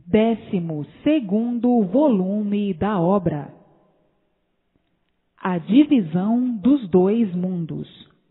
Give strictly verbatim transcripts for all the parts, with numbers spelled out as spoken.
Décimo segundo volume da obra. A divisão dos dois mundos.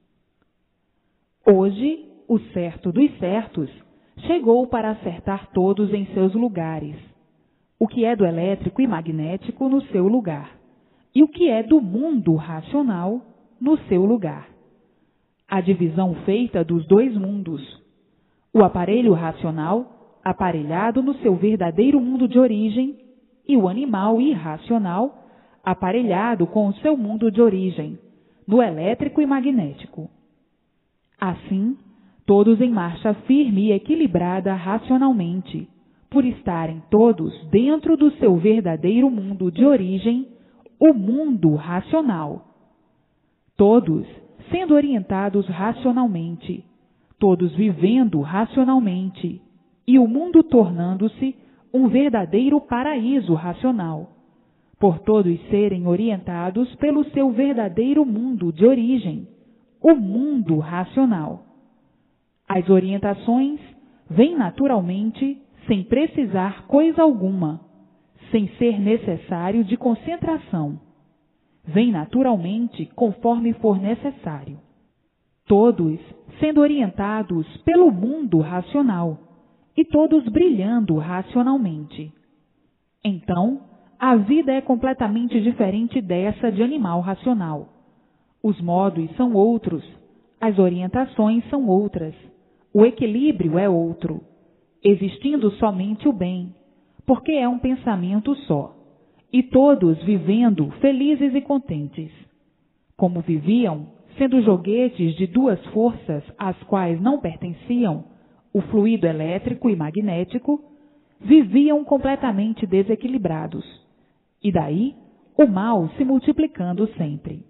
Hoje, o certo dos certos chegou para acertar todos em seus lugares, o que é do elétrico e magnético no seu lugar, e o que é do mundo racional no seu lugar. A divisão feita dos dois mundos. O aparelho racional aparelhado no seu verdadeiro mundo de origem e o animal irracional aparelhado com o seu mundo de origem, no elétrico e magnético. Assim, todos em marcha firme e equilibrada racionalmente, por estarem todos dentro do seu verdadeiro mundo de origem, o mundo racional. Todos sendo orientados racionalmente, todos vivendo racionalmente, e o mundo tornando-se um verdadeiro paraíso racional, por todos serem orientados pelo seu verdadeiro mundo de origem, o mundo racional. As orientações vêm naturalmente, sem precisar coisa alguma, sem ser necessário de concentração. Vêm naturalmente conforme for necessário. Todos sendo orientados pelo mundo racional e todos brilhando racionalmente. Então, a vida é completamente diferente dessa de animal racional. Os modos são outros, as orientações são outras, o equilíbrio é outro, existindo somente o bem, porque é um pensamento só, e todos vivendo felizes e contentes. Como viviam, sendo joguetes de duas forças às quais não pertenciam, o fluido elétrico e magnético, viviam completamente desequilibrados, e daí o mal se multiplicando sempre.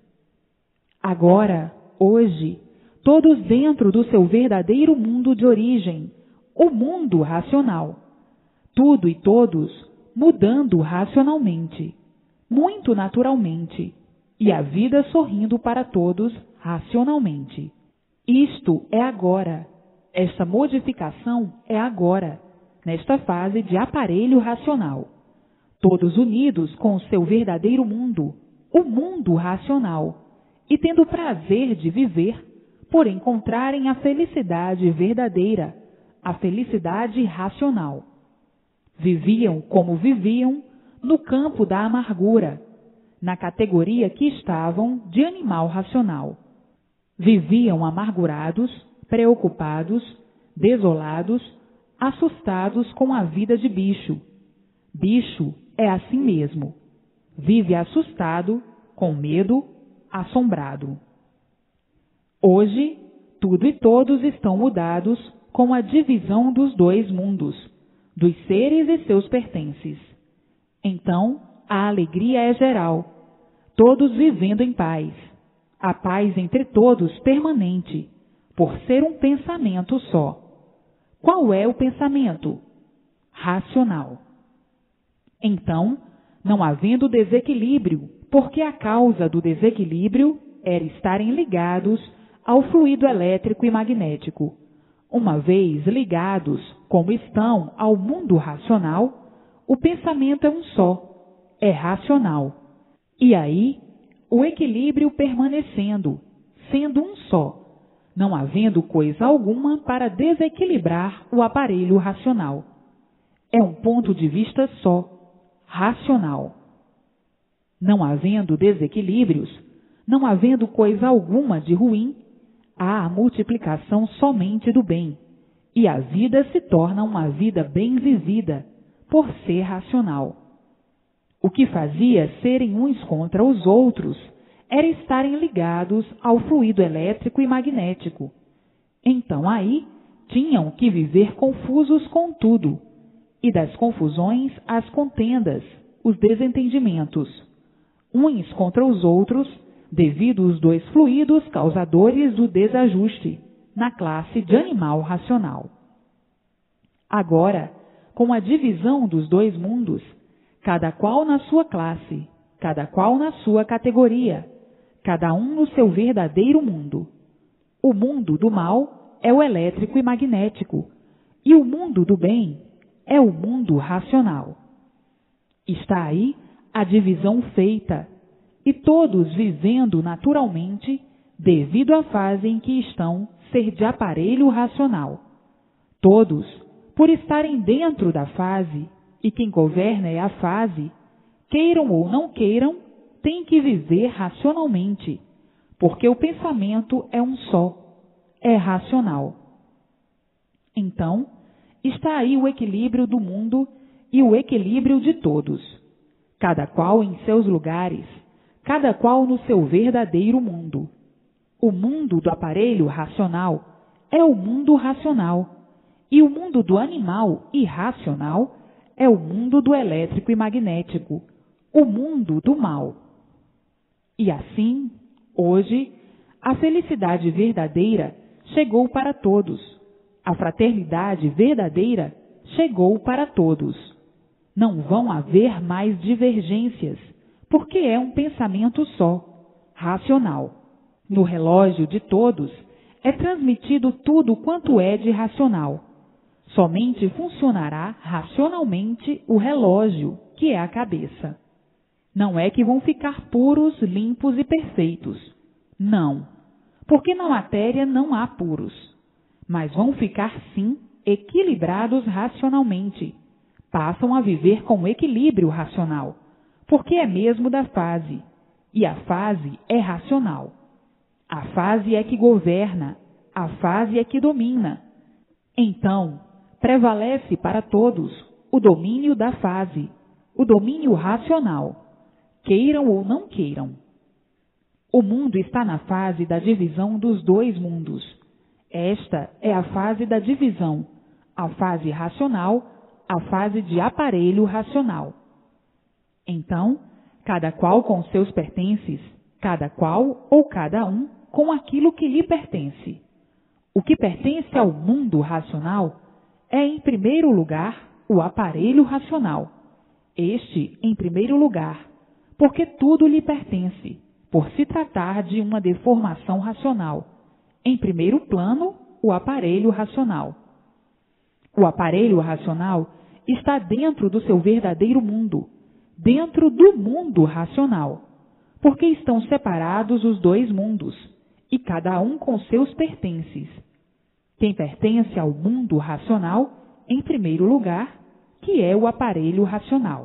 Agora, hoje, todos dentro do seu verdadeiro mundo de origem, o mundo racional, tudo e todos mudando racionalmente, muito naturalmente, e a vida sorrindo para todos racionalmente. Isto é agora. Esta modificação é agora, nesta fase de aparelho racional. Todos unidos com o seu verdadeiro mundo, o mundo racional, e tendo o prazer de viver, por encontrarem a felicidade verdadeira, a felicidade racional. Viviam como viviam no campo da amargura, na categoria que estavam de animal racional. Viviam amargurados, preocupados, desolados, assustados com a vida de bicho. Bicho é assim mesmo. Vive assustado, com medo, assombrado. Hoje, tudo e todos estão mudados com a divisão dos dois mundos, dos seres e seus pertences. Então, a alegria é geral, todos vivendo em paz. A paz entre todos permanente, por ser um pensamento só. Qual é o pensamento? Racional. Então, não havendo desequilíbrio, porque a causa do desequilíbrio era estarem ligados ao fluido elétrico e magnético. Uma vez ligados, como estão ao mundo racional, o pensamento é um só, é racional. E aí, o equilíbrio permanecendo, sendo um só, não havendo coisa alguma para desequilibrar o aparelho racional. É um ponto de vista só, racional. Não havendo desequilíbrios, não havendo coisa alguma de ruim, há a multiplicação somente do bem, e a vida se torna uma vida bem vivida, por ser racional. O que fazia serem uns contra os outros era estarem ligados ao fluido elétrico e magnético. Então aí tinham que viver confusos com tudo, e das confusões as contendas, os desentendimentos, uns contra os outros, devido os dois fluidos causadores do desajuste, na classe de animal racional. Agora, com a divisão dos dois mundos, cada qual na sua classe, cada qual na sua categoria, cada um no seu verdadeiro mundo. O mundo do mal é o elétrico e magnético, e o mundo do bem é o mundo racional. Está aí a divisão feita, e todos vivendo naturalmente, devido à fase em que estão, ser de aparelho racional. Todos, por estarem dentro da fase, e quem governa é a fase, queiram ou não queiram, têm que viver racionalmente, porque o pensamento é um só, é racional. Então, está aí o equilíbrio do mundo e o equilíbrio de todos, cada qual em seus lugares, cada qual no seu verdadeiro mundo. O mundo do aparelho racional é o mundo racional, e o mundo do animal irracional é o mundo do elétrico e magnético, o mundo do mal. E assim, hoje, a felicidade verdadeira chegou para todos, a fraternidade verdadeira chegou para todos. Não vão haver mais divergências, porque é um pensamento só, racional. No relógio de todos é transmitido tudo quanto é de racional. Somente funcionará racionalmente o relógio, que é a cabeça. Não é que vão ficar puros, limpos e perfeitos. Não, porque na matéria não há puros. Mas vão ficar, sim, equilibrados racionalmente. Passam a viver com equilíbrio racional, porque é mesmo da fase, e a fase é racional. A fase é que governa, a fase é que domina. Então, prevalece para todos o domínio da fase, o domínio racional, queiram ou não queiram. O mundo está na fase da divisão dos dois mundos. Esta é a fase da divisão, a fase racional, a fase de aparelho racional. Então, cada qual com seus pertences, cada qual ou cada um com aquilo que lhe pertence. O que pertence ao mundo racional é, em primeiro lugar, o aparelho racional. Este, em primeiro lugar, porque tudo lhe pertence, por se tratar de uma deformação racional. Em primeiro plano, o aparelho racional. O aparelho racional está dentro do seu verdadeiro mundo, dentro do mundo racional, porque estão separados os dois mundos, e cada um com seus pertences. Quem pertence ao mundo racional, em primeiro lugar, que é o aparelho racional.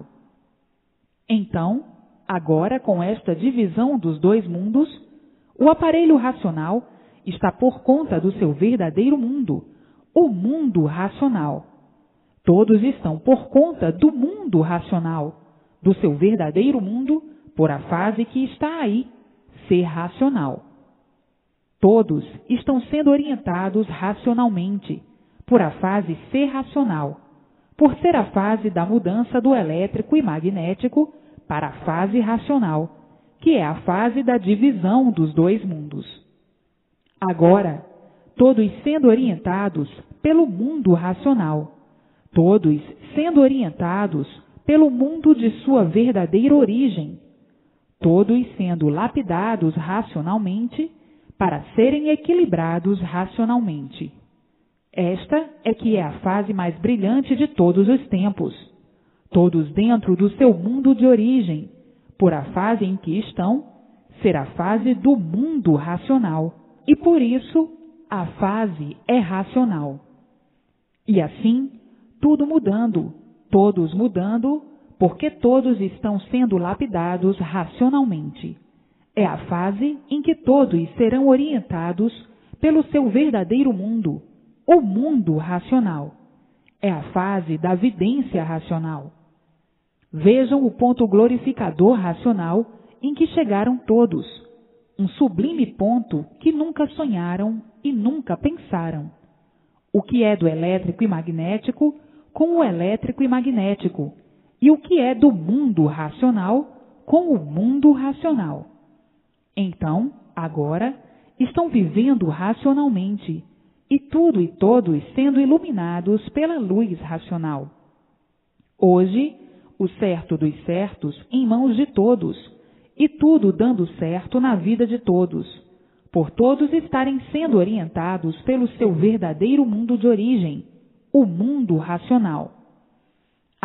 Então, agora com esta divisão dos dois mundos, o aparelho racional está por conta do seu verdadeiro mundo, o mundo racional. Todos estão por conta do mundo racional, do seu verdadeiro mundo, por a fase que está aí, ser racional. Todos estão sendo orientados racionalmente, por a fase ser racional, por ser a fase da mudança do elétrico e magnético para a fase racional, que é a fase da divisão dos dois mundos. Agora, todos sendo orientados pelo mundo racional, todos sendo orientados pelo mundo de sua verdadeira origem, todos sendo lapidados racionalmente para serem equilibrados racionalmente. Esta é que é a fase mais brilhante de todos os tempos, todos dentro do seu mundo de origem, por a fase em que estão, ser a fase do mundo racional, e por isso a fase é racional. E assim, tudo mudando, todos mudando, porque todos estão sendo lapidados racionalmente. É a fase em que todos serão orientados pelo seu verdadeiro mundo, o mundo racional. É a fase da vidência racional. Vejam o ponto glorificador racional em que chegaram todos, um sublime ponto que nunca sonharam e nunca pensaram. O que é do elétrico e magnético com o elétrico e magnético, e o que é do mundo racional com o mundo racional. Então, agora, estão vivendo racionalmente, e tudo e todos sendo iluminados pela luz racional. Hoje, o certo dos certos em mãos de todos, e tudo dando certo na vida de todos, por todos estarem sendo orientados pelo seu verdadeiro mundo de origem, o mundo racional.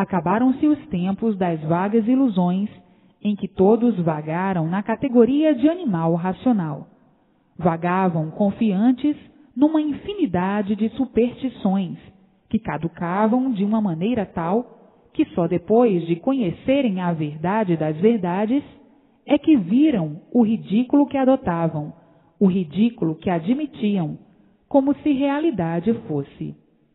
Acabaram-se os tempos das vagas ilusões em que todos vagaram na categoria de animal racional. Vagavam confiantes numa infinidade de superstições que caducavam de uma maneira tal que só depois de conhecerem a verdade das verdades é que viram o ridículo que adotavam, o ridículo que admitiam, como se realidade fosse.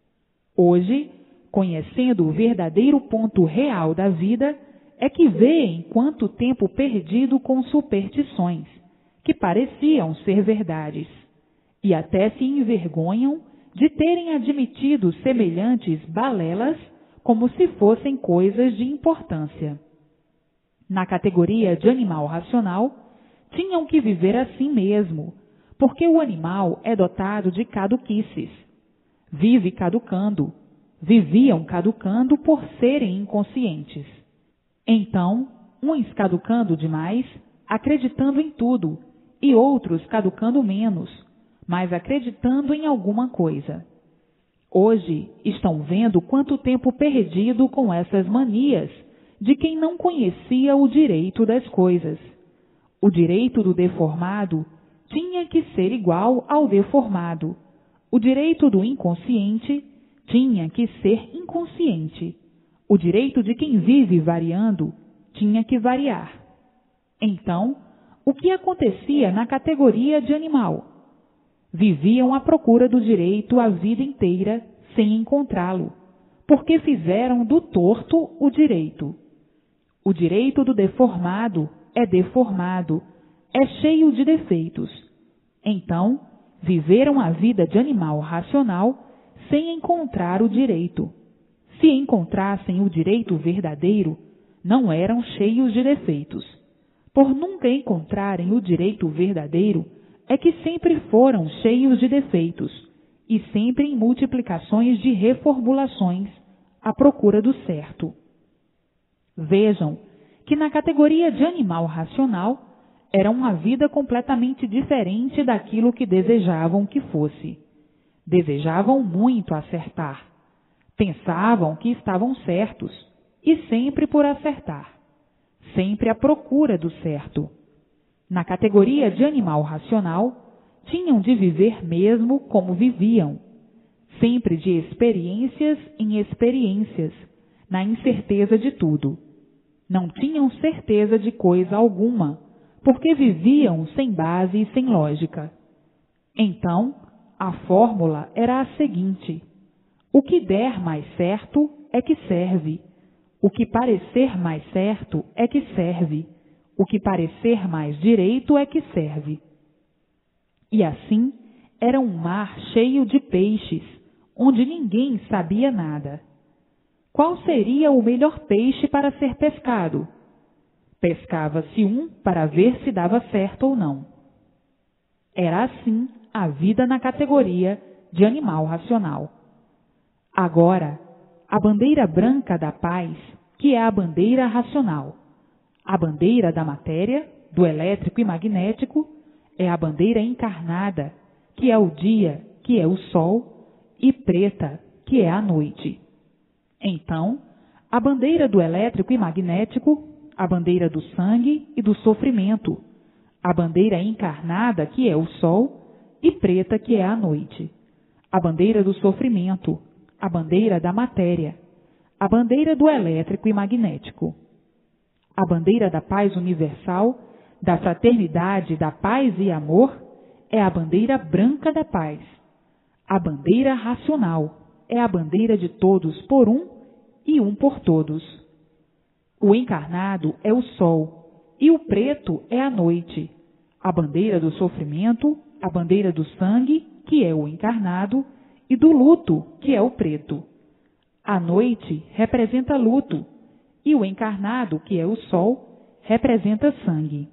Hoje, conhecendo o verdadeiro ponto real da vida, é que vêem quanto tempo perdido com superstições, que pareciam ser verdades, e até se envergonham de terem admitido semelhantes balelas como se fossem coisas de importância. Na categoria de animal racional, tinham que viver assim mesmo, porque o animal é dotado de caduquices. Vive caducando, viviam caducando por serem inconscientes. Então, uns caducando demais, acreditando em tudo, e outros caducando menos, mas acreditando em alguma coisa. Hoje estão vendo quanto tempo perdido com essas manias de quem não conhecia o direito das coisas. O direito do deformado tinha que ser igual ao deformado. O direito do inconsciente tinha que ser inconsciente. O direito de quem vive variando tinha que variar. Então, o que acontecia na categoria de animal? Viviam à procura do direito a vida inteira sem encontrá-lo, porque fizeram do torto o direito. O direito do deformado é deformado, é cheio de defeitos. Então, viveram a vida de animal racional sem encontrar o direito. Se encontrassem o direito verdadeiro, não eram cheios de defeitos. Por nunca encontrarem o direito verdadeiro, é que sempre foram cheios de defeitos, e sempre em multiplicações de reformulações à procura do certo. Vejam que na categoria de animal racional, era uma vida completamente diferente daquilo que desejavam que fosse. Desejavam muito acertar. Pensavam que estavam certos, e sempre por acertar. Sempre à procura do certo. Na categoria de animal racional, tinham de viver mesmo como viviam, sempre de experiências em experiências, na incerteza de tudo. Não tinham certeza de coisa alguma, porque viviam sem base e sem lógica. Então, a fórmula era a seguinte: o que der mais certo é que serve, o que parecer mais certo é que serve, o que parecer mais direito é que serve. E assim, era um mar cheio de peixes, onde ninguém sabia nada. Qual seria o melhor peixe para ser pescado? Pescava-se um para ver se dava certo ou não. Era assim a vida na categoria de animal racional. Agora, a bandeira branca da paz, que é a bandeira racional, a bandeira da matéria, do elétrico e magnético, é a bandeira encarnada, que é o dia, que é o sol, e preta, que é a noite. Então, a bandeira do elétrico e magnético, a bandeira do sangue e do sofrimento, a bandeira encarnada, que é o sol, e preta, que é a noite. A bandeira do sofrimento, a bandeira da matéria, a bandeira do elétrico e magnético. A bandeira da paz universal, da fraternidade, da paz e amor, é a bandeira branca da paz. A bandeira racional é a bandeira de todos por um e um por todos. O encarnado é o sol e o preto é a noite. A bandeira do sofrimento, a bandeira do sangue, que é o encarnado, e do luto, que é o preto. A noite representa luto e o encarnado, que é o sol, representa sangue.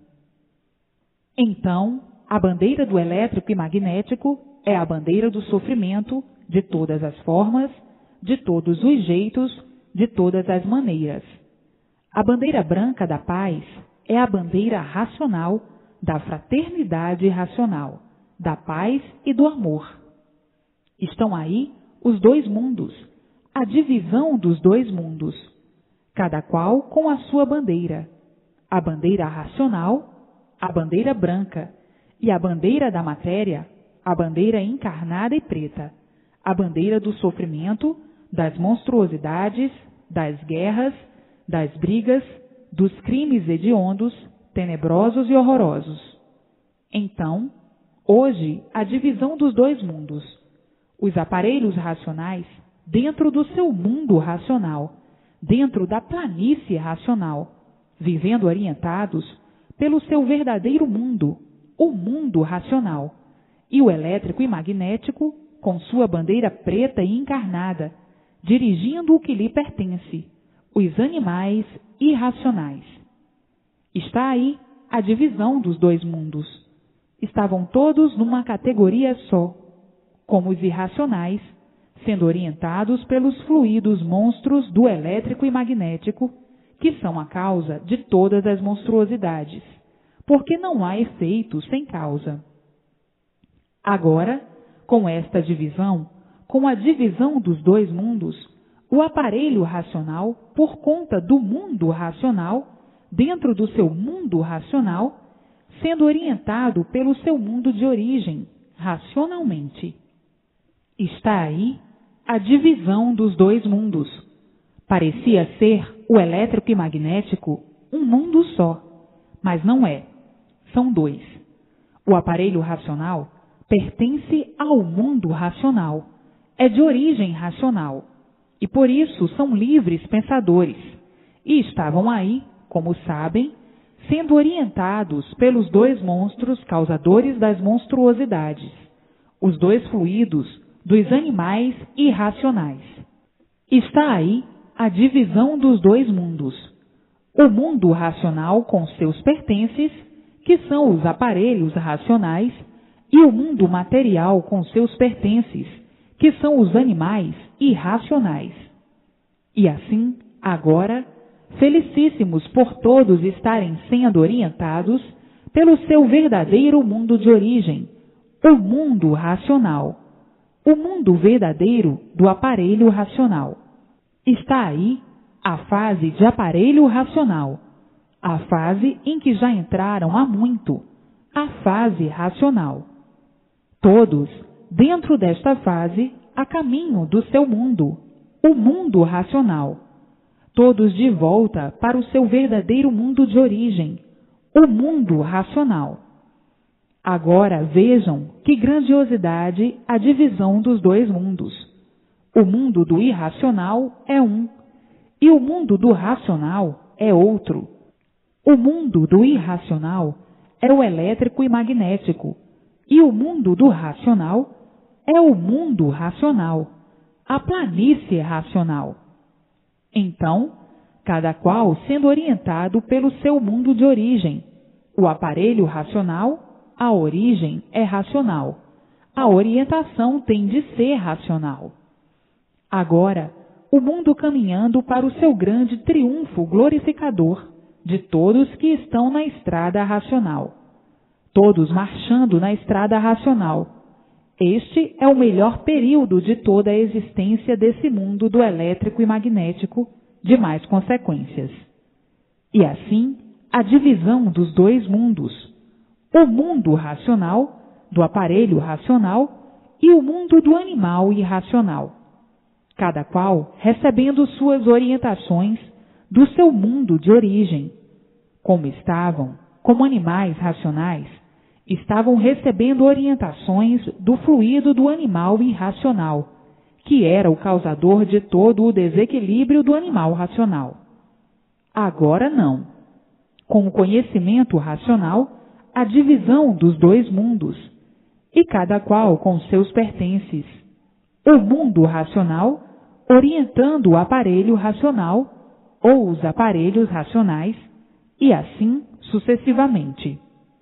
Então, a bandeira do elétrico e magnético é a bandeira do sofrimento de todas as formas, de todos os jeitos, de todas as maneiras. A bandeira branca da paz é a bandeira racional da fraternidade racional, da paz e do amor. Estão aí os dois mundos, a divisão dos dois mundos, cada qual com a sua bandeira, a bandeira racional, a bandeira branca, e a bandeira da matéria, a bandeira encarnada e preta, a bandeira do sofrimento, das monstruosidades, das guerras, das brigas, dos crimes hediondos, tenebrosos e horrorosos. Então, hoje, a divisão dos dois mundos. Os aparelhos racionais dentro do seu mundo racional, dentro da planície racional, vivendo orientados pelo seu verdadeiro mundo, o mundo racional, e o elétrico e magnético, com sua bandeira preta e encarnada, dirigindo o que lhe pertence, os animais irracionais. Está aí a divisão dos dois mundos. Estavam todos numa categoria só, como os irracionais, sendo orientados pelos fluidos monstros do elétrico e magnético, que são a causa de todas as monstruosidades, porque não há efeito sem causa. Agora, com esta divisão, com a divisão dos dois mundos, o aparelho racional, por conta do mundo racional, dentro do seu mundo racional, sendo orientado pelo seu mundo de origem, racionalmente. Está aí a divisão dos dois mundos. Parecia ser o elétrico e magnético um mundo só, mas não é. São dois. O aparelho racional pertence ao mundo racional, é de origem racional, e por isso são livres pensadores, e estavam aí, como sabem, sendo orientados pelos dois monstros causadores das monstruosidades, os dois fluidos dos animais irracionais. Está aí a divisão dos dois mundos. O mundo racional com seus pertences, que são os aparelhos racionais, e o mundo material com seus pertences, que são os animais irracionais. E assim, agora, felicíssimos por todos estarem sendo orientados pelo seu verdadeiro mundo de origem, o mundo racional, o mundo verdadeiro do aparelho racional. Está aí a fase de aparelho racional, a fase em que já entraram há muito, a fase racional. Todos, dentro desta fase, a caminho do seu mundo, o mundo racional. Todos de volta para o seu verdadeiro mundo de origem, o mundo racional. Agora vejam que grandiosidade a divisão dos dois mundos. O mundo do irracional é um, e o mundo do racional é outro. O mundo do irracional é o elétrico e magnético, e o mundo do racional é o mundo racional, a planície racional. Então, cada qual sendo orientado pelo seu mundo de origem. O aparelho racional, a origem é racional. A orientação tem de ser racional. Agora, o mundo caminhando para o seu grande triunfo glorificador de todos que estão na estrada racional. Todos marchando na estrada racional. Este é o melhor período de toda a existência desse mundo do elétrico e magnético, de mais consequências. E assim, a divisão dos dois mundos, o mundo racional, do aparelho racional, e o mundo do animal irracional, cada qual recebendo suas orientações do seu mundo de origem. Como estavam, como animais racionais, estavam recebendo orientações do fluido do animal irracional, que era o causador de todo o desequilíbrio do animal racional. Agora não. Com o conhecimento racional, a divisão dos dois mundos, e cada qual com seus pertences. O mundo racional, orientando o aparelho racional, ou os aparelhos racionais, e assim sucessivamente.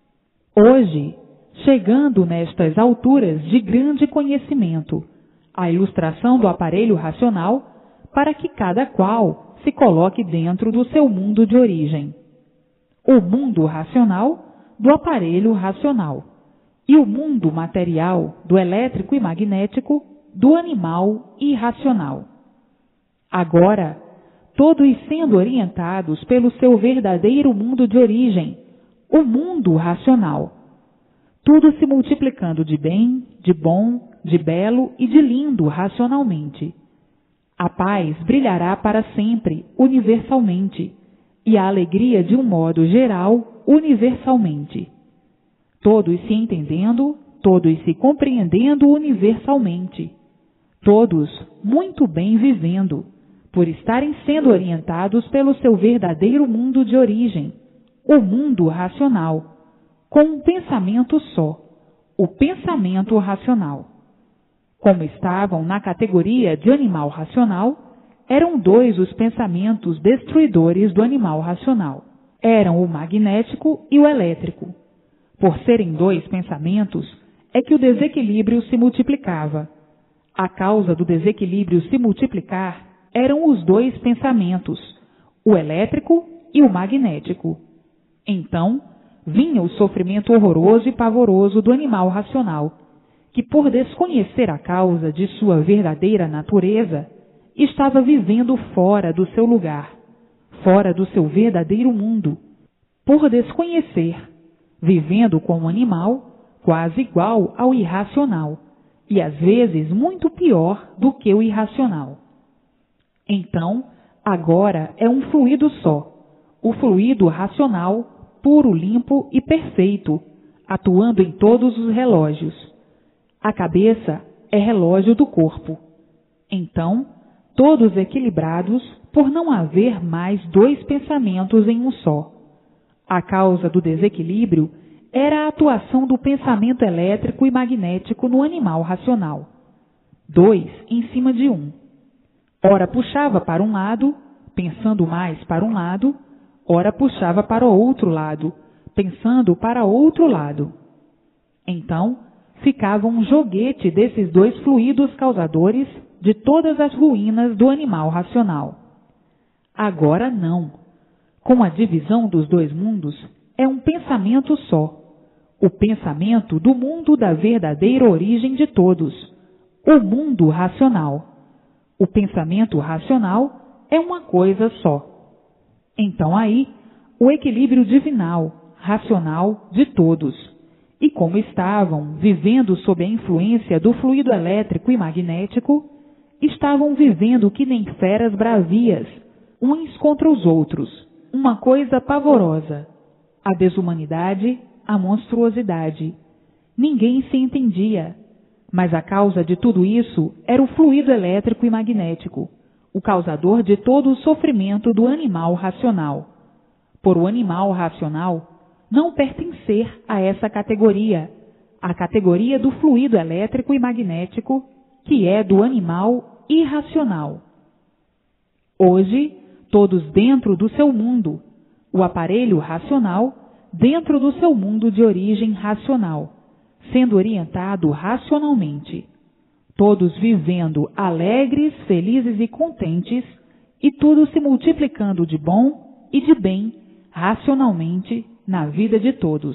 Hoje, chegando nestas alturas de grande conhecimento, a ilustração do aparelho racional, para que cada qual se coloque dentro do seu mundo de origem. O mundo racional do aparelho racional e o mundo material do elétrico e magnético do animal irracional. Agora, todos sendo orientados pelo seu verdadeiro mundo de origem, o mundo racional. Tudo se multiplicando de bem, de bom, de belo e de lindo racionalmente. A paz brilhará para sempre, universalmente, e a alegria de um modo geral, universalmente. Todos se entendendo, todos se compreendendo universalmente. Todos muito bem vivendo, por estarem sendo orientados pelo seu verdadeiro mundo de origem, o mundo racional, com um pensamento só, o pensamento racional. Como estavam na categoria de animal racional, eram dois os pensamentos destruidores do animal racional. Eram o magnético e o elétrico. Por serem dois pensamentos, é que o desequilíbrio se multiplicava. A causa do desequilíbrio se multiplicar eram os dois pensamentos, o elétrico e o magnético. Então, vinha o sofrimento horroroso e pavoroso do animal racional, que por desconhecer a causa de sua verdadeira natureza, estava vivendo fora do seu lugar, fora do seu verdadeiro mundo. Por desconhecer, vivendo como animal, quase igual ao irracional, e às vezes muito pior do que o irracional. Então, agora é um fluido só, o fluido racional, puro, limpo e perfeito, atuando em todos os relógios. A cabeça é relógio do corpo. Então, todos equilibrados por não haver mais dois pensamentos em um só. A causa do desequilíbrio era a atuação do pensamento elétrico e magnético no animal racional. Dois em cima de um. Ora puxava para um lado, pensando mais para um lado, ora puxava para o outro lado, pensando para outro lado. Então, ficava um joguete desses dois fluidos causadores de todas as ruínas do animal racional. Agora não. Com a divisão dos dois mundos, é um pensamento só. O pensamento do mundo da verdadeira origem de todos, o mundo racional. O pensamento racional é uma coisa só. Então aí, o equilíbrio divinal, racional de todos. E como estavam vivendo sob a influência do fluido elétrico e magnético, estavam vivendo que nem feras bravias, uns contra os outros, uma coisa pavorosa. A desumanidade, a monstruosidade. Ninguém se entendia. Mas a causa de tudo isso era o fluido elétrico e magnético, o causador de todo o sofrimento do animal racional. Por o animal racional não pertencer a essa categoria, a categoria do fluido elétrico e magnético, que é do animal irracional. Hoje, todos dentro do seu mundo, o aparelho racional dentro do seu mundo de origem racional, sendo orientado racionalmente, todos vivendo alegres, felizes e contentes, e tudo se multiplicando de bom e de bem racionalmente na vida de todos.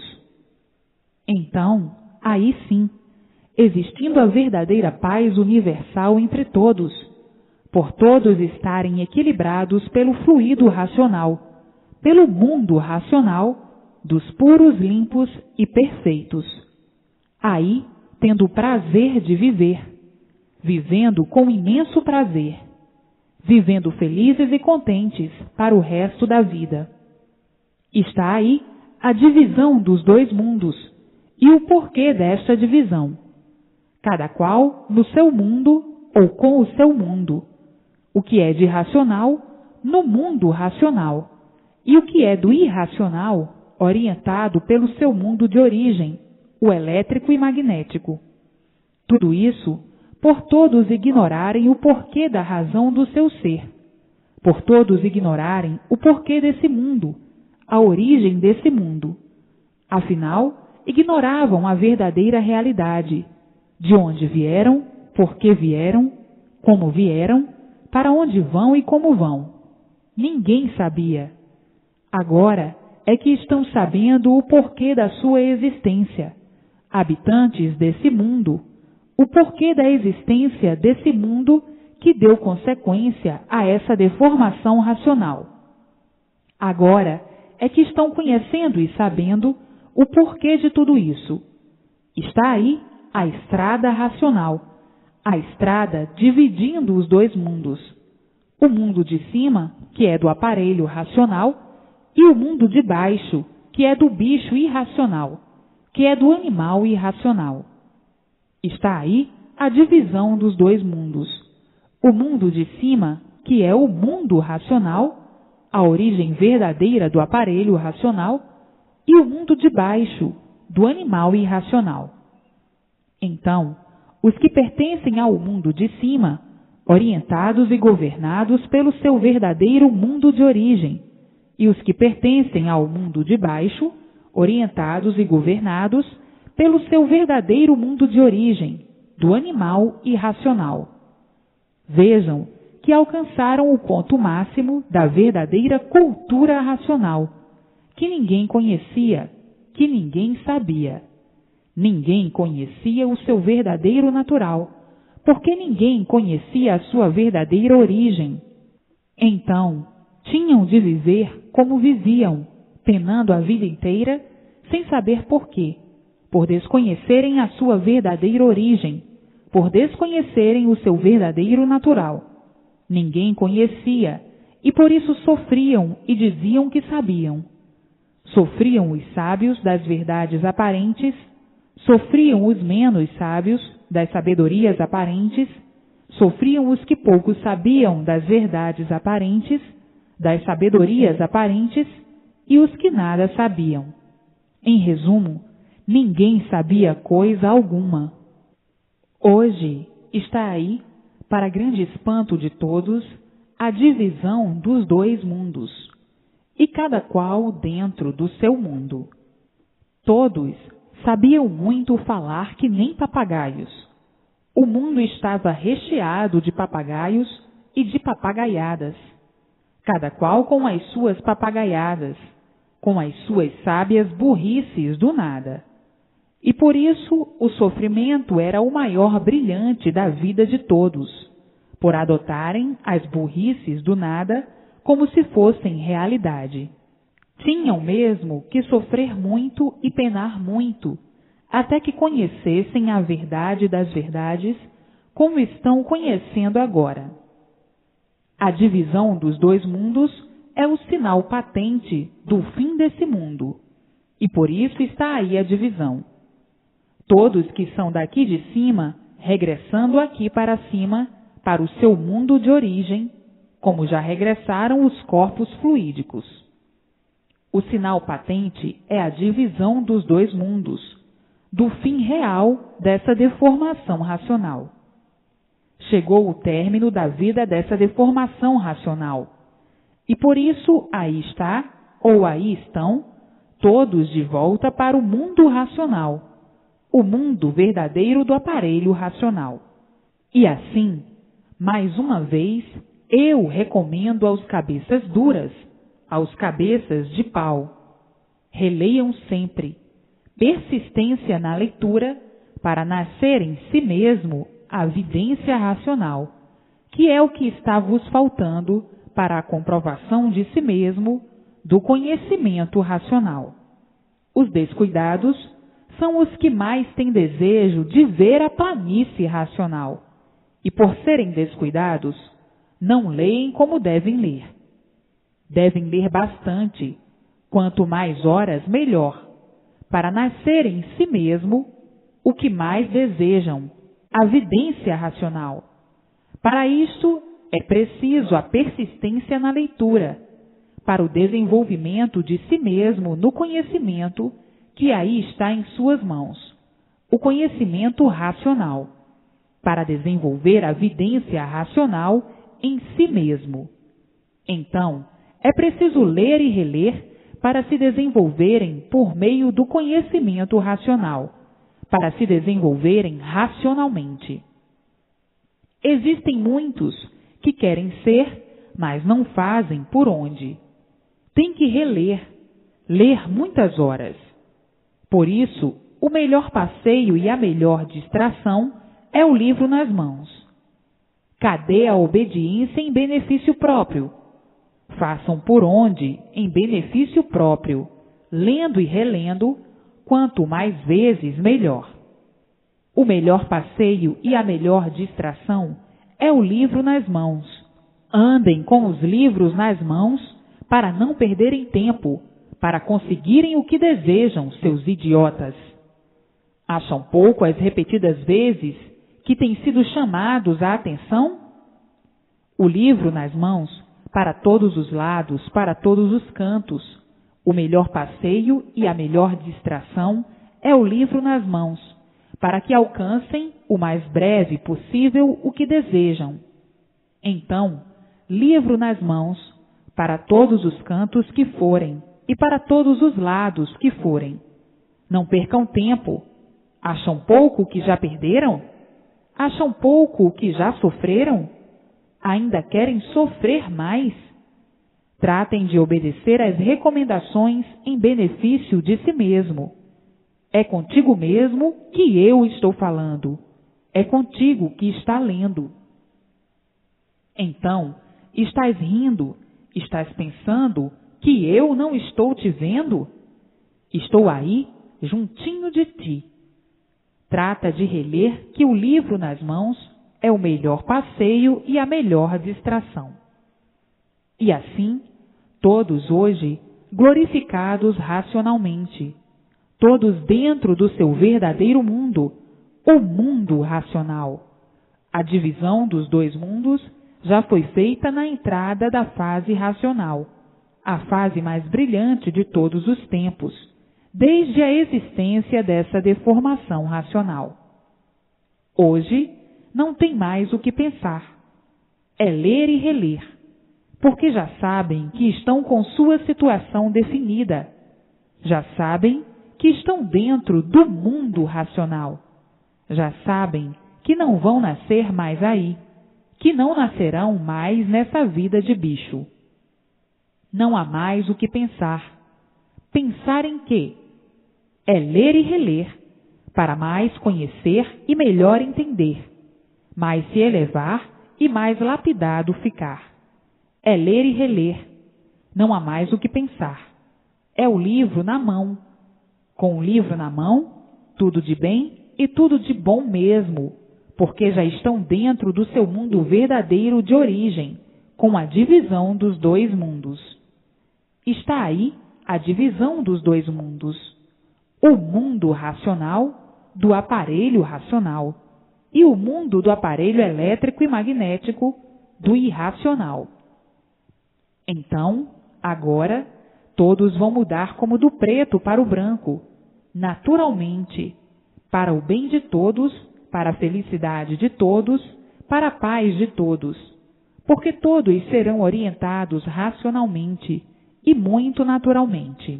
Então, aí sim, existindo a verdadeira paz universal entre todos, por todos estarem equilibrados pelo fluido racional, pelo mundo racional dos puros, limpos e perfeitos. Aí, tendo o prazer de viver, vivendo com imenso prazer, vivendo felizes e contentes para o resto da vida. Está aí a divisão dos dois mundos e o porquê desta divisão. Cada qual no seu mundo ou com o seu mundo. O que é de racional no mundo racional e o que é do irracional orientado pelo seu mundo de origem, o elétrico e magnético. Tudo isso por todos ignorarem o porquê da razão do seu ser, por todos ignorarem o porquê desse mundo, a origem desse mundo. Afinal, ignoravam a verdadeira realidade, de onde vieram, por que vieram, como vieram, para onde vão e como vão. Ninguém sabia. Agora é que estão sabendo o porquê da sua existência, habitantes desse mundo, o porquê da existência desse mundo que deu consequência a essa deformação racional. Agora é que estão conhecendo e sabendo o porquê de tudo isso. Está aí a estrada racional, a estrada dividindo os dois mundos. O mundo de cima, que é do aparelho racional, e o mundo de baixo, que é do bicho irracional, que é do animal irracional. Está aí a divisão dos dois mundos. O mundo de cima, que é o mundo racional, a origem verdadeira do aparelho racional, e o mundo de baixo, do animal irracional. Então, os que pertencem ao mundo de cima, orientados e governados pelo seu verdadeiro mundo de origem, e os que pertencem ao mundo de baixo, orientados e governados pelo seu verdadeiro mundo de origem, do animal irracional. Vejam que alcançaram o ponto máximo da verdadeira cultura racional, que ninguém conhecia, que ninguém sabia. Ninguém conhecia o seu verdadeiro natural, porque ninguém conhecia a sua verdadeira origem. Então, tinham de viver como viviam, penando a vida inteira, sem saber por quê, por desconhecerem a sua verdadeira origem, por desconhecerem o seu verdadeiro natural. Ninguém conhecia, e por isso sofriam e diziam que sabiam. Sofriam os sábios das verdades aparentes, sofriam os menos sábios das sabedorias aparentes, sofriam os que pouco sabiam das verdades aparentes, das sabedorias aparentes, e os que nada sabiam. Em resumo, ninguém sabia coisa alguma. Hoje está aí, para grande espanto de todos, a divisão dos dois mundos, e cada qual dentro do seu mundo. Todos sabiam muito falar que nem papagaios. O mundo estava recheado de papagaios e de papagaiadas, cada qual com as suas papagaiadas, com as suas sábias burrices do nada. E por isso o sofrimento era o maior brilhante da vida de todos, por adotarem as burrices do nada como se fossem realidade. Tinham mesmo que sofrer muito e penar muito, até que conhecessem a verdade das verdades, como estão conhecendo agora. A divisão dos dois mundos é o sinal patente do fim desse mundo, e por isso está aí a divisão. Todos que são daqui de cima, regressando aqui para cima, para o seu mundo de origem, como já regressaram os corpos fluídicos. O sinal patente é a divisão dos dois mundos, do fim real dessa deformação racional. Chegou o término da vida dessa deformação racional, e por isso aí está, ou aí estão, todos de volta para o mundo racional, o mundo verdadeiro do aparelho racional. E assim, mais uma vez, eu recomendo aos cabeças duras, aos cabeças de pau. Releiam sempre, persistência na leitura, para nascer em si mesmo a vidência racional, que é o que está vos faltando para a comprovação de si mesmo do conhecimento racional. Os descuidados são os que mais têm desejo de ver a planície racional, e por serem descuidados, não leem como devem ler. Devem ler bastante, quanto mais horas, melhor, para nascer em si mesmo o que mais desejam, a vidência racional. Para isso, é preciso a persistência na leitura, para o desenvolvimento de si mesmo no conhecimento que aí está em suas mãos, o conhecimento racional, para desenvolver a vidência racional em si mesmo. Então, é preciso ler e reler para se desenvolverem por meio do conhecimento racional, para se desenvolverem racionalmente. Existem muitos que querem ser, mas não fazem por onde. Tem que reler, ler muitas horas. Por isso, o melhor passeio e a melhor distração é o livro nas mãos. Cadê a obediência em benefício próprio? Façam por onde, em benefício próprio, lendo e relendo, quanto mais vezes melhor. O melhor passeio e a melhor distração é o livro nas mãos. Andem com os livros nas mãos para não perderem tempo, para conseguirem o que desejam, seus idiotas. Acham pouco as repetidas vezes que têm sido chamados à atenção? O livro nas mãos, para todos os lados, para todos os cantos. O melhor passeio e a melhor distração é o livro nas mãos, para que alcancem o mais breve possível o que desejam. Então, livro nas mãos, para todos os cantos que forem e para todos os lados que forem. Não percam tempo. Acham pouco o que já perderam? Acham pouco o que já sofreram? Ainda querem sofrer mais? Tratem de obedecer às recomendações em benefício de si mesmo. É contigo mesmo que eu estou falando. É contigo que está lendo. Então, estás rindo, estás pensando que eu não estou te vendo? Estou aí, juntinho de ti. Trata de reler que o livro nas mãos é o melhor passeio e a melhor distração. E assim, todos hoje glorificados racionalmente, todos dentro do seu verdadeiro mundo, o mundo racional. A divisão dos dois mundos já foi feita na entrada da fase racional, a fase mais brilhante de todos os tempos, desde a existência dessa deformação racional. Hoje, não tem mais o que pensar. É ler e reler, porque já sabem que estão com sua situação definida. Já sabem que estão dentro do mundo racional. Já sabem que não vão nascer mais aí, que não nascerão mais nessa vida de bicho. Não há mais o que pensar. Pensar em quê? É ler e reler, para mais conhecer e melhor entender, mais se elevar e mais lapidado ficar. É ler e reler. Não há mais o que pensar. É o livro na mão. Com o livro na mão, tudo de bem e tudo de bom mesmo, porque já estão dentro do seu mundo verdadeiro de origem, com a divisão dos dois mundos. Está aí a divisão dos dois mundos. O mundo racional do aparelho racional e o mundo do aparelho elétrico e magnético do irracional. Então, agora, todos vão mudar como do preto para o branco, naturalmente, para o bem de todos, para a felicidade de todos, para a paz de todos, porque todos serão orientados racionalmente e muito naturalmente.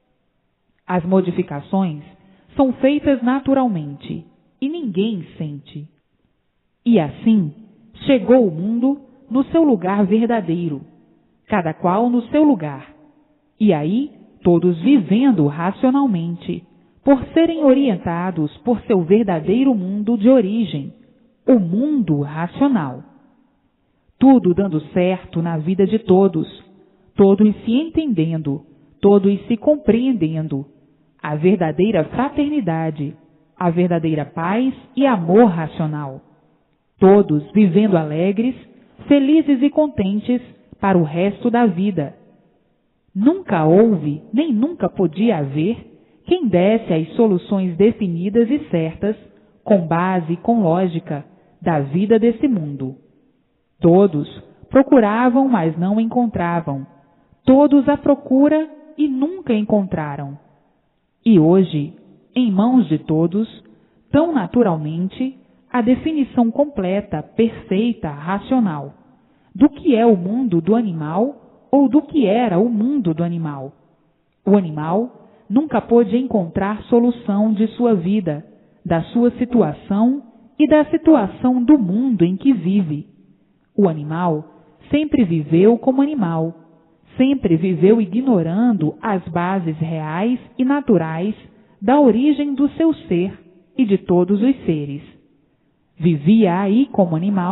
As modificações são feitas naturalmente e ninguém sente. E assim, chegou o mundo no seu lugar verdadeiro, cada qual no seu lugar, e aí todos vivendo racionalmente, por serem orientados por seu verdadeiro mundo de origem, o mundo racional. Tudo dando certo na vida de todos, todos se entendendo, todos se compreendendo, a verdadeira fraternidade, a verdadeira paz e amor racional. Todos vivendo alegres, felizes e contentes para o resto da vida. Nunca houve, nem nunca podia haver, quem desse as soluções definidas e certas, com base e com lógica, da vida desse mundo. Todos procuravam, mas não encontravam. Todos à procura e nunca encontraram. E hoje, em mãos de todos, tão naturalmente, a definição completa, perfeita, racional, do que é o mundo do animal ou do que era o mundo do animal. O animal nunca pôde encontrar solução de sua vida, da sua situação e da situação do mundo em que vive. O animal sempre viveu como animal, sempre viveu ignorando as bases reais e naturais da origem do seu ser e de todos os seres. Vivia aí como animal,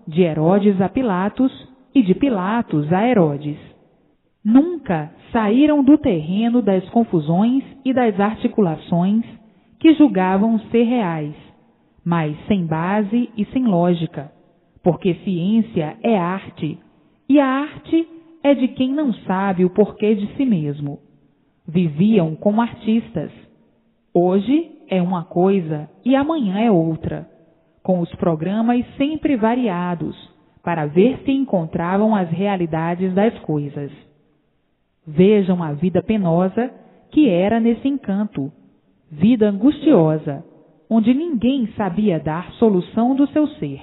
de Herodes a Pilatos e de Pilatos a Herodes. Nunca saíram do terreno das confusões e das articulações que julgavam ser reais, mas sem base e sem lógica, porque ciência é arte, e a arte é de quem não sabe o porquê de si mesmo. Viviam como artistas. Hoje é uma coisa e amanhã é outra, com os programas sempre variados, para ver se encontravam as realidades das coisas. Vejam a vida penosa que era nesse encanto, vida angustiosa, onde ninguém sabia dar solução do seu ser,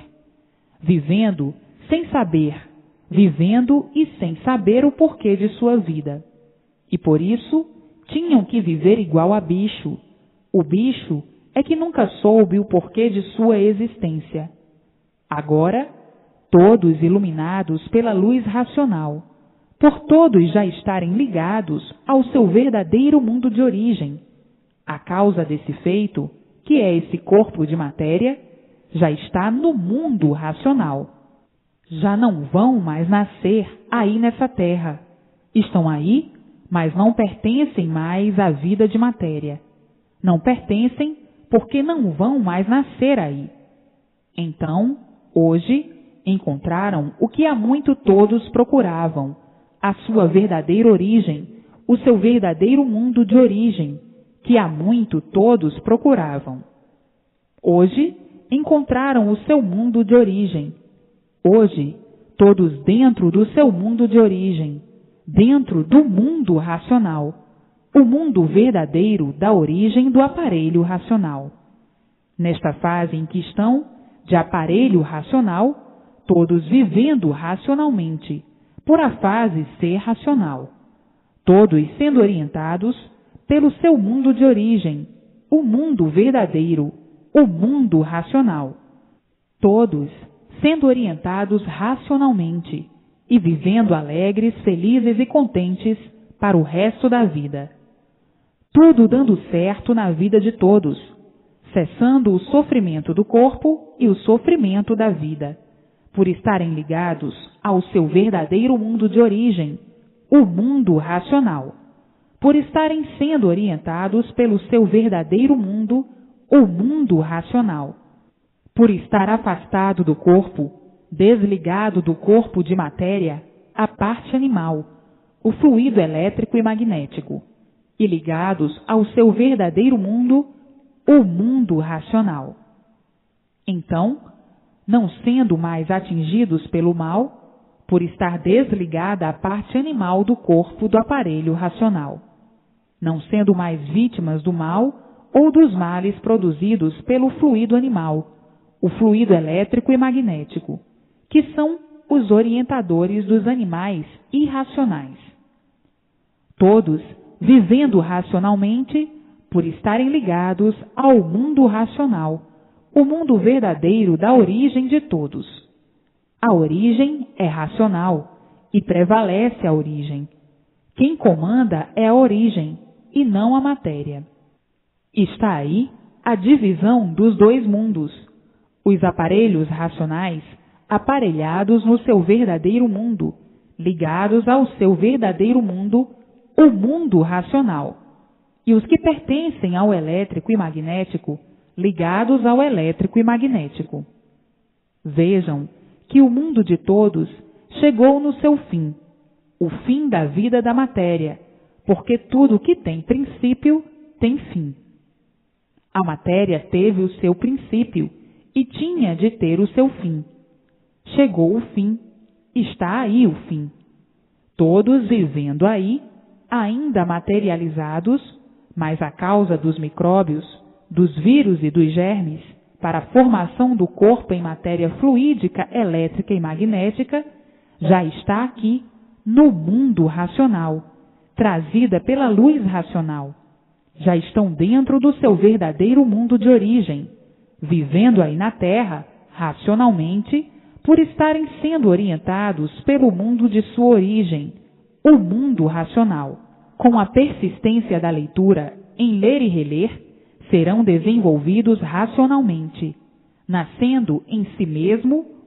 vivendo sem saber, vivendo e sem saber o porquê de sua vida. E por isso tinham que viver igual a bicho. O bicho é que nunca soube o porquê de sua existência. Agora, todos iluminados pela luz racional, por todos já estarem ligados ao seu verdadeiro mundo de origem, a causa desse feito, que é esse corpo de matéria, já está no mundo racional. Já não vão mais nascer aí nessa terra. Estão aí, mas não pertencem mais à vida de matéria. Não pertencem porque não vão mais nascer aí. Então, hoje, encontraram o que há muito todos procuravam, a sua verdadeira origem, o seu verdadeiro mundo de origem, que há muito todos procuravam. Hoje, encontraram o seu mundo de origem. Hoje, todos dentro do seu mundo de origem, dentro do mundo racional, o mundo verdadeiro da origem do aparelho racional. Nesta fase em que estão, de aparelho racional, todos vivendo racionalmente, por a fase ser racional, todos sendo orientados pelo seu mundo de origem, o mundo verdadeiro, o mundo racional, todos sendo orientados racionalmente e vivendo alegres, felizes e contentes para o resto da vida. Tudo dando certo na vida de todos, cessando o sofrimento do corpo e o sofrimento da vida, por estarem ligados ao seu verdadeiro mundo de origem, o mundo racional, por estarem sendo orientados pelo seu verdadeiro mundo, o mundo racional, por estar afastado do corpo, desligado do corpo de matéria, a parte animal, o fluido elétrico e magnético, e ligados ao seu verdadeiro mundo, o mundo racional. Então, não sendo mais atingidos pelo mal, por estar desligada a parte animal do corpo do aparelho racional, não sendo mais vítimas do mal ou dos males produzidos pelo fluido animal, o fluido elétrico e magnético, que são os orientadores dos animais irracionais. Todos vivendo racionalmente, por estarem ligados ao mundo racional, o mundo verdadeiro da origem de todos. A origem é racional e prevalece a origem. Quem comanda é a origem e não a matéria. Está aí a divisão dos dois mundos. Os aparelhos racionais aparelhados no seu verdadeiro mundo, ligados ao seu verdadeiro mundo, o mundo racional. E os que pertencem ao elétrico e magnético, ligados ao elétrico e magnético. Vejam que o mundo de todos chegou no seu fim, o fim da vida da matéria, porque tudo que tem princípio tem fim. A matéria teve o seu princípio e tinha de ter o seu fim. Chegou o fim, está aí o fim. Todos vivendo aí, ainda materializados, mas a causa dos micróbios, dos vírus e dos germes, para a formação do corpo em matéria fluídica, elétrica e magnética, já está aqui no mundo racional, trazida pela luz racional. Já estão dentro do seu verdadeiro mundo de origem, vivendo aí na Terra, racionalmente, por estarem sendo orientados pelo mundo de sua origem, o mundo racional. Com a persistência da leitura em ler e reler, serão desenvolvidos racionalmente, nascendo em si mesmo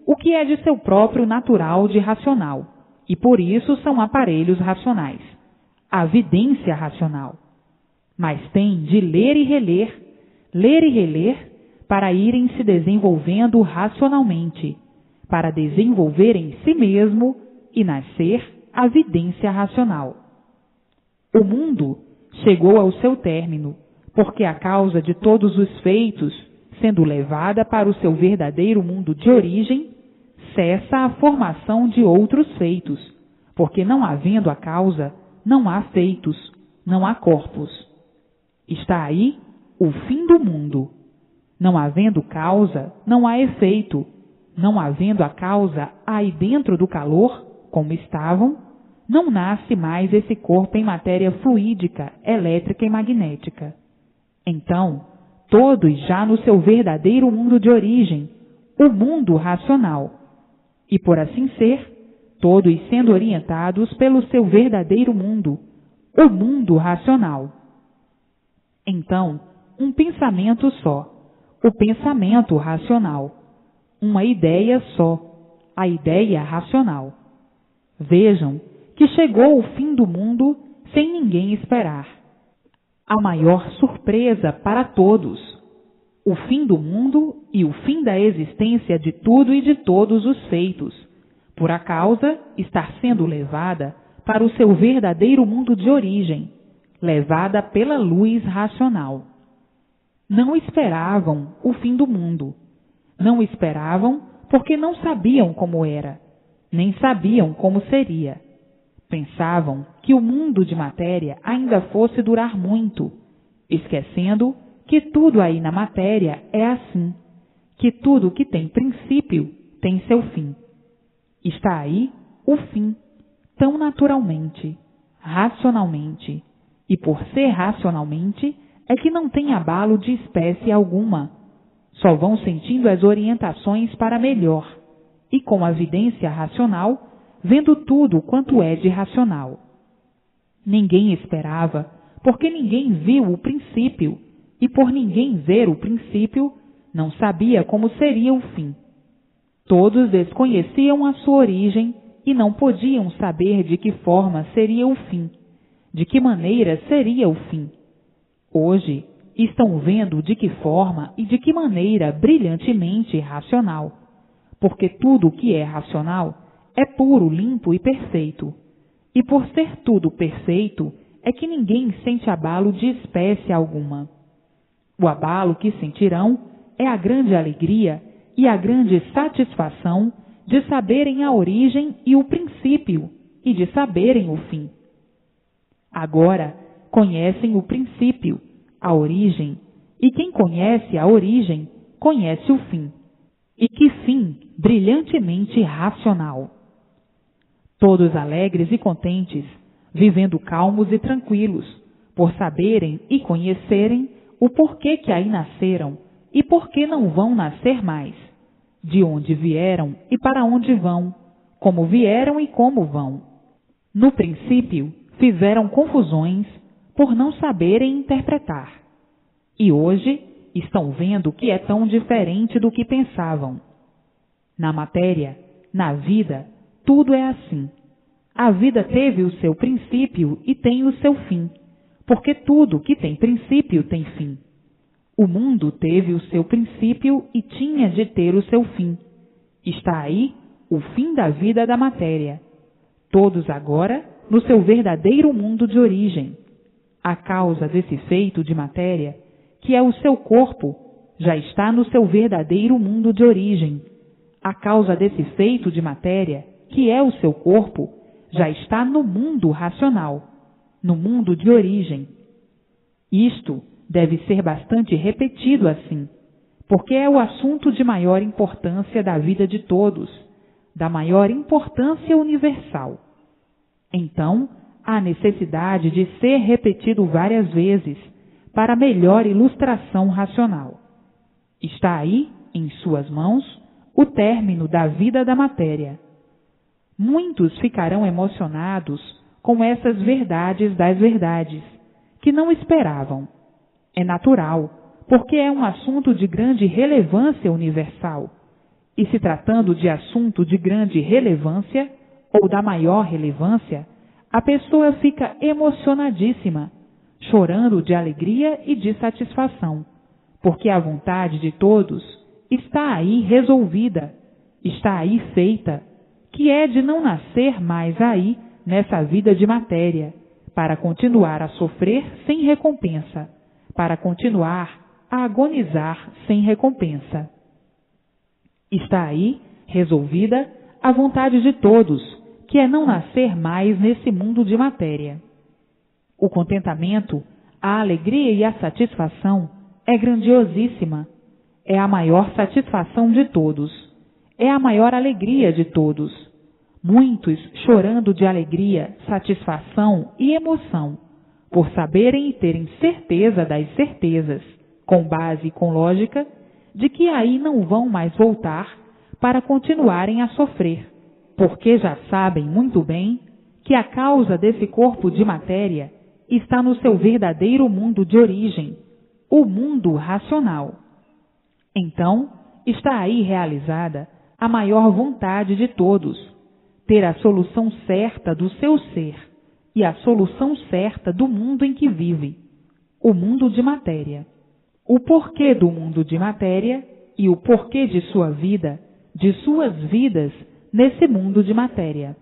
o que é de seu próprio natural de racional, e por isso são aparelhos racionais, a vidência racional. Mas têm de ler e reler, ler e reler, para irem se desenvolvendo racionalmente, para desenvolver em si mesmo e nascer a vidência racional. O mundo chegou ao seu término, porque a causa de todos os feitos, sendo levada para o seu verdadeiro mundo de origem, cessa a formação de outros feitos, porque não havendo a causa, não há feitos, não há corpos. Está aí o fim do mundo. Não havendo causa, não há efeito. Não havendo a causa aí dentro do calor, como estavam, não nasce mais esse corpo em matéria fluídica, elétrica e magnética. Então, todos já no seu verdadeiro mundo de origem, o mundo racional. E por assim ser, todos sendo orientados pelo seu verdadeiro mundo, o mundo racional. Então, um pensamento só, o pensamento racional. Uma ideia só, a ideia racional. Vejam que chegou o fim do mundo sem ninguém esperar. A maior surpresa para todos. O fim do mundo e o fim da existência de tudo e de todos os feitos, por a causa estar sendo levada para o seu verdadeiro mundo de origem, levada pela luz racional. Não esperavam o fim do mundo. Não esperavam porque não sabiam como era, nem sabiam como seria. Pensavam que o mundo de matéria ainda fosse durar muito, esquecendo que tudo aí na matéria é assim, que tudo que tem princípio tem seu fim. Está aí o fim, tão naturalmente, racionalmente, e por ser racionalmente é que não tem abalo de espécie alguma. Só vão sentindo as orientações para melhor, e com a vidência racional, vendo tudo quanto é de racional. Ninguém esperava, porque ninguém viu o princípio, e por ninguém ver o princípio, não sabia como seria o fim. Todos desconheciam a sua origem e não podiam saber de que forma seria o fim, de que maneira seria o fim. Hoje, estão vendo de que forma e de que maneira brilhantemente racional, porque tudo o que é racional é puro, limpo e perfeito. E por ser tudo perfeito, é que ninguém sente abalo de espécie alguma. O abalo que sentirão é a grande alegria e a grande satisfação de saberem a origem e o princípio, e de saberem o fim. Agora conhecem o princípio, a origem, e quem conhece a origem, conhece o fim. E que fim brilhantemente racional! Todos alegres e contentes, vivendo calmos e tranquilos, por saberem e conhecerem o porquê que aí nasceram e por que não vão nascer mais, de onde vieram e para onde vão, como vieram e como vão. No princípio, fizeram confusões por não saberem interpretar. E hoje estão vendo que é tão diferente do que pensavam. Na matéria, na vida, tudo é assim. A vida teve o seu princípio e tem o seu fim, porque tudo que tem princípio tem fim. O mundo teve o seu princípio e tinha de ter o seu fim. Está aí o fim da vida da matéria. Todos agora no seu verdadeiro mundo de origem. A causa desse feito de matéria, que é o seu corpo, já está no seu verdadeiro mundo de origem. A causa desse feito de matéria, que é o seu corpo, já está no mundo racional, no mundo de origem. Isto deve ser bastante repetido assim, porque é o assunto de maior importância da vida de todos, da maior importância universal. Então, há necessidade de ser repetido várias vezes, para melhor ilustração racional. Está aí, em suas mãos, o término da vida da matéria. Muitos ficarão emocionados com essas verdades das verdades, que não esperavam. É natural, porque é um assunto de grande relevância universal, E se tratando de assunto de grande relevância, ou da maior relevância, a pessoa fica emocionadíssima, chorando de alegria e de satisfação, porque a vontade de todos está aí resolvida, está aí feita, que é de não nascer mais aí nessa vida de matéria, para continuar a sofrer sem recompensa, para continuar a agonizar sem recompensa. Está aí resolvida a vontade de todos, que é não nascer mais nesse mundo de matéria. O contentamento, a alegria e a satisfação é grandiosíssima, é a maior satisfação de todos, é a maior alegria de todos. Muitos chorando de alegria, satisfação e emoção, por saberem e terem certeza das certezas, com base e com lógica, de que aí não vão mais voltar para continuarem a sofrer, porque já sabem muito bem que a causa desse corpo de matéria está no seu verdadeiro mundo de origem, o mundo racional. Então, está aí realizada a maior vontade de todos, ter a solução certa do seu ser e a solução certa do mundo em que vive, o mundo de matéria. O porquê do mundo de matéria e o porquê de sua vida, de suas vidas nesse mundo de matéria.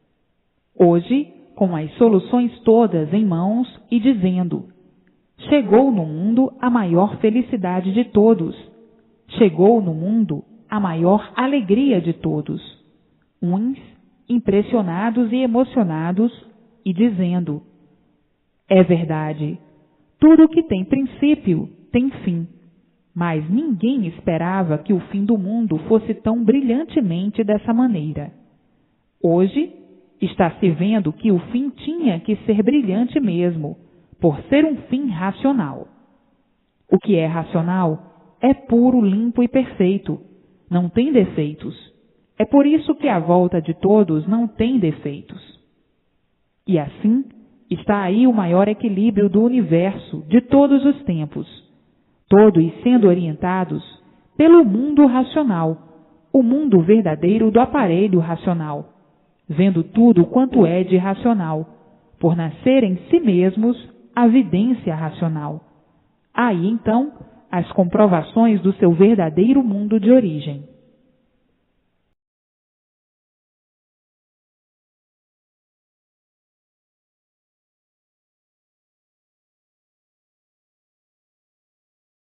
Hoje, com as soluções todas em mãos e dizendo: chegou no mundo a maior felicidade de todos, chegou no mundo a maior alegria de todos. Uns impressionados e emocionados e dizendo: é verdade, tudo que tem princípio tem fim, mas ninguém esperava que o fim do mundo fosse tão brilhantemente dessa maneira. Hoje, está se vendo que o fim tinha que ser brilhante mesmo, por ser um fim racional. O que é racional é puro, limpo e perfeito, não tem defeitos. É por isso que a volta de todos não tem defeitos. E assim, está aí o maior equilíbrio do universo de todos os tempos, todos sendo orientados pelo mundo racional, o mundo verdadeiro do aparelho racional, vendo tudo quanto é de racional, por nascer em si mesmos a vidência racional. Aí então, as comprovações do seu verdadeiro mundo de origem.